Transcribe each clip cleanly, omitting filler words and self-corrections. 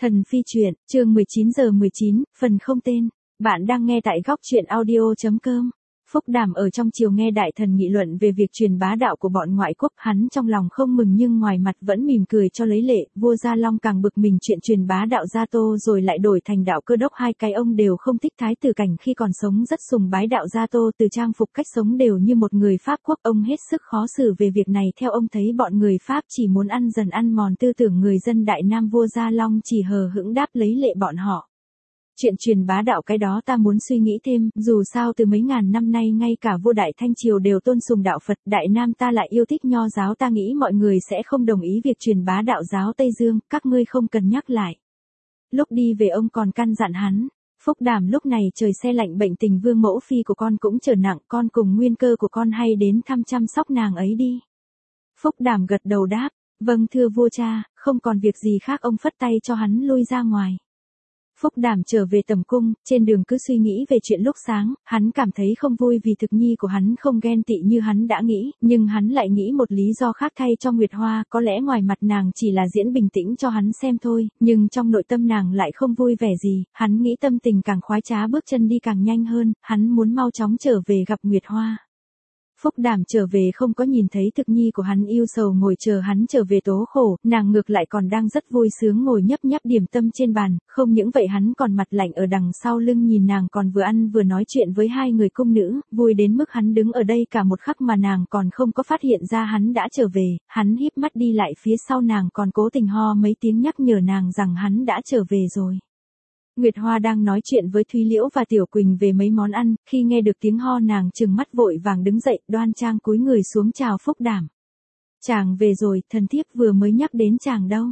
Thần phi truyện, chương 19:19, phần không tên. Bạn đang nghe tại góc truyện audio.com. Phúc Đàm ở trong chiều nghe đại thần nghị luận về việc truyền bá đạo của bọn ngoại quốc, hắn trong lòng không mừng nhưng ngoài mặt vẫn mỉm cười cho lấy lệ. Vua Gia Long càng bực mình chuyện truyền bá đạo Gia Tô rồi lại đổi thành đạo Cơ Đốc, hai cái ông đều không thích. Thái tử Cảnh khi còn sống rất sùng bái đạo Gia Tô, từ trang phục cách sống đều như một người Pháp quốc. Ông hết sức khó xử về việc này, theo ông thấy bọn người Pháp chỉ muốn ăn dần ăn mòn tư tưởng người dân Đại Nam. Vua Gia Long chỉ hờ hững đáp lấy lệ bọn họ. Chuyện truyền bá đạo cái đó ta muốn suy nghĩ thêm, dù sao từ mấy ngàn năm nay ngay cả vua Đại Thanh Triều đều tôn sùng đạo Phật, Đại Nam ta lại yêu thích nho giáo, ta nghĩ mọi người sẽ không đồng ý việc truyền bá đạo giáo Tây Dương, các ngươi không cần nhắc lại. Lúc đi về ông còn căn dặn hắn, Phúc Đàm lúc này trời se lạnh, bệnh tình vương mẫu phi của con cũng trở nặng, con cùng nguyên cơ của con hay đến thăm chăm sóc nàng ấy đi. Phúc Đàm gật đầu đáp, vâng thưa vua cha, không còn việc gì khác. Ông phất tay cho hắn lui ra ngoài. Phúc Đàm trở về tầm cung, trên đường cứ suy nghĩ về chuyện lúc sáng, hắn cảm thấy không vui vì thực nhi của hắn không ghen tị như hắn đã nghĩ, nhưng hắn lại nghĩ một lý do khác thay cho Nguyệt Hoa, có lẽ ngoài mặt nàng chỉ là diễn bình tĩnh cho hắn xem thôi, nhưng trong nội tâm nàng lại không vui vẻ gì, hắn nghĩ tâm tình càng khoái trá, bước chân đi càng nhanh hơn, hắn muốn mau chóng trở về gặp Nguyệt Hoa. Phúc Đàm trở về không có nhìn thấy thực nhi của hắn yêu sầu ngồi chờ hắn trở về tố khổ, nàng ngược lại còn đang rất vui sướng ngồi nhấp nháp điểm tâm trên bàn, không những vậy hắn còn mặt lạnh ở đằng sau lưng nhìn nàng, còn vừa ăn vừa nói chuyện với hai người cung nữ, vui đến mức hắn đứng ở đây cả một khắc mà nàng còn không có phát hiện ra hắn đã trở về. Hắn híp mắt đi lại phía sau nàng, còn cố tình ho mấy tiếng nhắc nhở nàng rằng hắn đã trở về rồi. Nguyệt Hoa đang nói chuyện với Thúy Liễu và Tiểu Quỳnh về mấy món ăn, khi nghe được tiếng ho nàng trừng mắt vội vàng đứng dậy, đoan trang cúi người xuống chào Phúc Đàm. Chàng về rồi, thần thiếp vừa mới nhắc đến chàng đâu.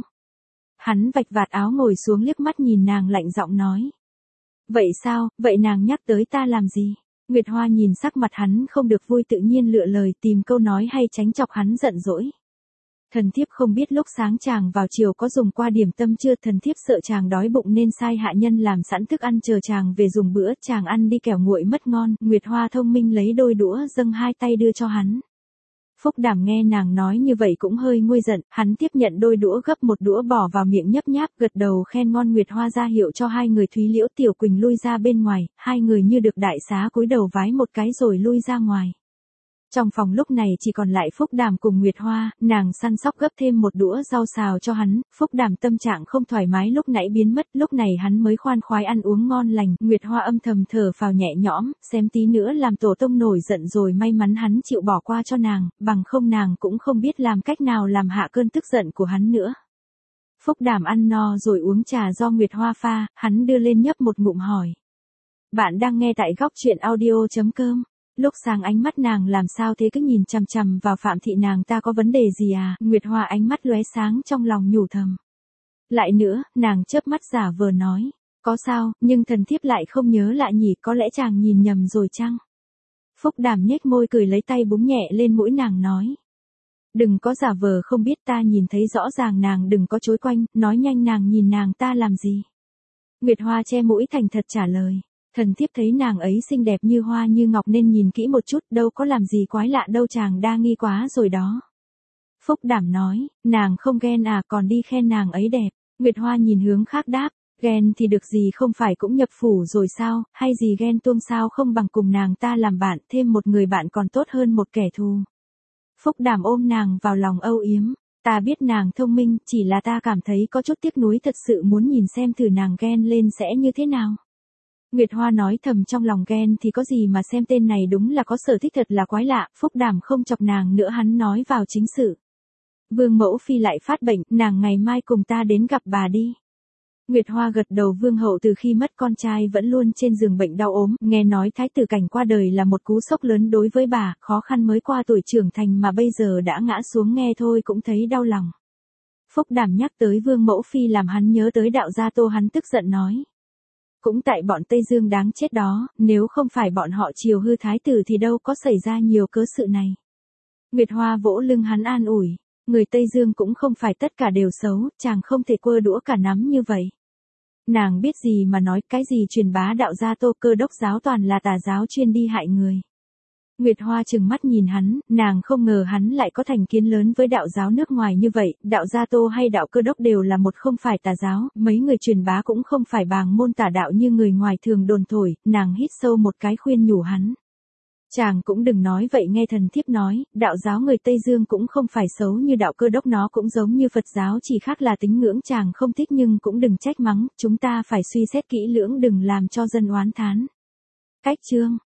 Hắn vạch vạt áo ngồi xuống liếc mắt nhìn nàng lạnh giọng nói. Vậy sao, vậy nàng nhắc tới ta làm gì? Nguyệt Hoa nhìn sắc mặt hắn không được vui, tự nhiên lựa lời tìm câu nói hay tránh chọc hắn giận dỗi. Thần thiếp không biết lúc sáng chàng vào chiều có dùng qua điểm tâm chưa, thần thiếp sợ chàng đói bụng nên sai hạ nhân làm sẵn thức ăn chờ chàng về dùng bữa, chàng ăn đi kẻo nguội mất ngon. Nguyệt Hoa thông minh lấy đôi đũa dâng hai tay đưa cho hắn. Phúc Đàm nghe nàng nói như vậy cũng hơi nguôi giận, hắn tiếp nhận đôi đũa gấp một đũa bỏ vào miệng nhấp nháp, gật đầu khen ngon. Nguyệt Hoa ra hiệu cho hai người Thúy Liễu Tiểu Quỳnh lui ra bên ngoài, hai người như được đại xá cúi đầu vái một cái rồi lui ra ngoài. Trong phòng lúc này chỉ còn lại Phúc Đàm cùng Nguyệt Hoa, nàng săn sóc gấp thêm một đũa rau xào cho hắn. Phúc Đàm tâm trạng không thoải mái lúc nãy biến mất, lúc này hắn mới khoan khoái ăn uống ngon lành. Nguyệt Hoa âm thầm thở phào nhẹ nhõm, xem tí nữa làm tổ tông nổi giận rồi, may mắn hắn chịu bỏ qua cho nàng, bằng không nàng cũng không biết làm cách nào làm hạ cơn tức giận của hắn nữa. Phúc Đàm ăn no rồi uống trà do Nguyệt Hoa pha, hắn đưa lên nhấp một ngụm hỏi. Bạn đang nghe tại góc truyện audio.com. Lúc sáng ánh mắt nàng làm sao thế, cứ nhìn chằm chằm vào Phạm thị, nàng ta có vấn đề gì à? Nguyệt Hoa ánh mắt lóe sáng, trong lòng nhủ thầm. Lại nữa, nàng chớp mắt giả vờ nói. Có sao, nhưng thần thiếp lại không nhớ lại nhỉ, có lẽ chàng nhìn nhầm rồi chăng? Phúc Đàm nhếch môi cười, lấy tay búng nhẹ lên mũi nàng nói. Đừng có giả vờ không biết, ta nhìn thấy rõ ràng, nàng đừng có chối quanh, nói nhanh, nàng nhìn nàng ta làm gì? Nguyệt Hoa che mũi thành thật trả lời. Thần thiếp thấy nàng ấy xinh đẹp như hoa như ngọc nên nhìn kỹ một chút, đâu có làm gì quái lạ đâu, chàng đa nghi quá rồi đó. Phúc Đàm nói, nàng không ghen à, còn đi khen nàng ấy đẹp. Nguyệt Hoa nhìn hướng khác đáp, ghen thì được gì, không phải cũng nhập phủ rồi sao, hay gì ghen tuông, sao không bằng cùng nàng ta làm bạn, thêm một người bạn còn tốt hơn một kẻ thù. Phúc Đàm ôm nàng vào lòng âu yếm, ta biết nàng thông minh, chỉ là ta cảm thấy có chút tiếc nuối, thật sự muốn nhìn xem thử nàng ghen lên sẽ như thế nào. Nguyệt Hoa nói thầm trong lòng, ghen thì có gì mà xem, tên này đúng là có sở thích thật là quái lạ. Phúc Đàm không chọc nàng nữa, hắn nói vào chính sự. Vương mẫu phi lại phát bệnh, nàng ngày mai cùng ta đến gặp bà đi. Nguyệt Hoa gật đầu. Vương hậu từ khi mất con trai vẫn luôn trên giường bệnh đau ốm, nghe nói Thái tử Cảnh qua đời là một cú sốc lớn đối với bà, khó khăn mới qua tuổi trưởng thành mà bây giờ đã ngã xuống, nghe thôi cũng thấy đau lòng. Phúc Đàm nhắc tới Vương mẫu phi làm hắn nhớ tới đạo Gia Tô, hắn tức giận nói. Cũng tại bọn Tây Dương đáng chết đó, nếu không phải bọn họ chiều hư thái tử thì đâu có xảy ra nhiều cớ sự này. Nguyệt Hoa vỗ lưng hắn an ủi, người Tây Dương cũng không phải tất cả đều xấu, chàng không thể quơ đũa cả nắm như vậy. Nàng biết gì mà nói, cái gì truyền bá đạo Gia Tô, Cơ Đốc giáo toàn là tà giáo chuyên đi hại người. Nguyệt Hoa trừng mắt nhìn hắn, nàng không ngờ hắn lại có thành kiến lớn với đạo giáo nước ngoài như vậy, đạo Gia Tô hay đạo Cơ Đốc đều là một không phải tà giáo, mấy người truyền bá cũng không phải bàng môn tà đạo như người ngoài thường đồn thổi, nàng hít sâu một cái khuyên nhủ hắn. Chàng cũng đừng nói vậy, nghe thần thiếp nói, đạo giáo người Tây Dương cũng không phải xấu như đạo Cơ Đốc, nó cũng giống như Phật giáo, chỉ khác là tín ngưỡng chàng không thích, nhưng cũng đừng trách mắng, chúng ta phải suy xét kỹ lưỡng, đừng làm cho dân oán thán. Cách chương